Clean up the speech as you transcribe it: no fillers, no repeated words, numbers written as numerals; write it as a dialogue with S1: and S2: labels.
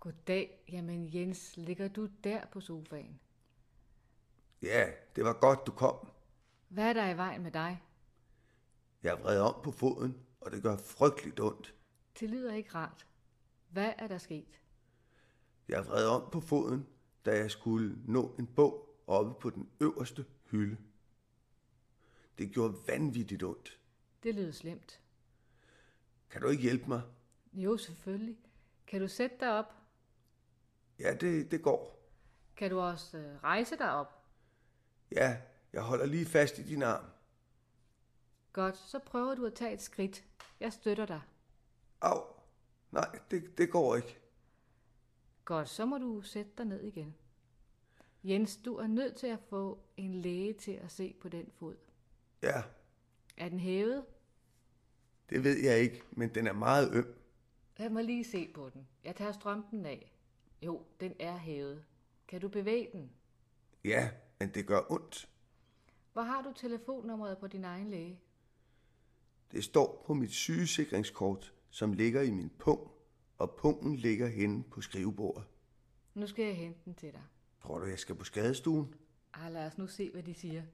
S1: Goddag. Jamen Jens, ligger du der på sofaen?
S2: Ja, det var godt, du kom.
S1: Hvad er der i vejen med dig?
S2: Jeg er vred om på foden, og det gør frygteligt ondt.
S1: Det lyder ikke rart. Hvad er der sket?
S2: Jeg er vred om på foden, da jeg skulle nå en bog oppe på den øverste hylde. Det gjorde vanvittigt ondt.
S1: Det lyder slemt.
S2: Kan du ikke hjælpe mig?
S1: Jo, selvfølgelig. Kan du sætte dig op?
S2: Ja, det går.
S1: Kan du også rejse dig op?
S2: Ja, jeg holder lige fast i din arm.
S1: Godt, så prøver du at tage et skridt. Jeg støtter dig.
S2: Au, nej, det går ikke.
S1: Godt, så må du sætte dig ned igen. Jens, du er nødt til at få en læge til at se på den fod.
S2: Ja,
S1: Er den hævet?
S2: det ved jeg ikke, men den er meget øm.
S1: Lad mig lige se på den. Jeg tager strømpen af. Jo, den er hævet. Kan du bevæge den?
S2: Ja, men det gør ondt.
S1: Hvor har du telefonnummeret på din egen læge?
S2: Det står på mit sygesikringskort, som ligger i min pung, og pungen ligger henne på skrivebordet.
S1: Nu skal jeg hente den til dig.
S2: Tror du, jeg skal på skadestuen?
S1: Lad os nu se, hvad de siger.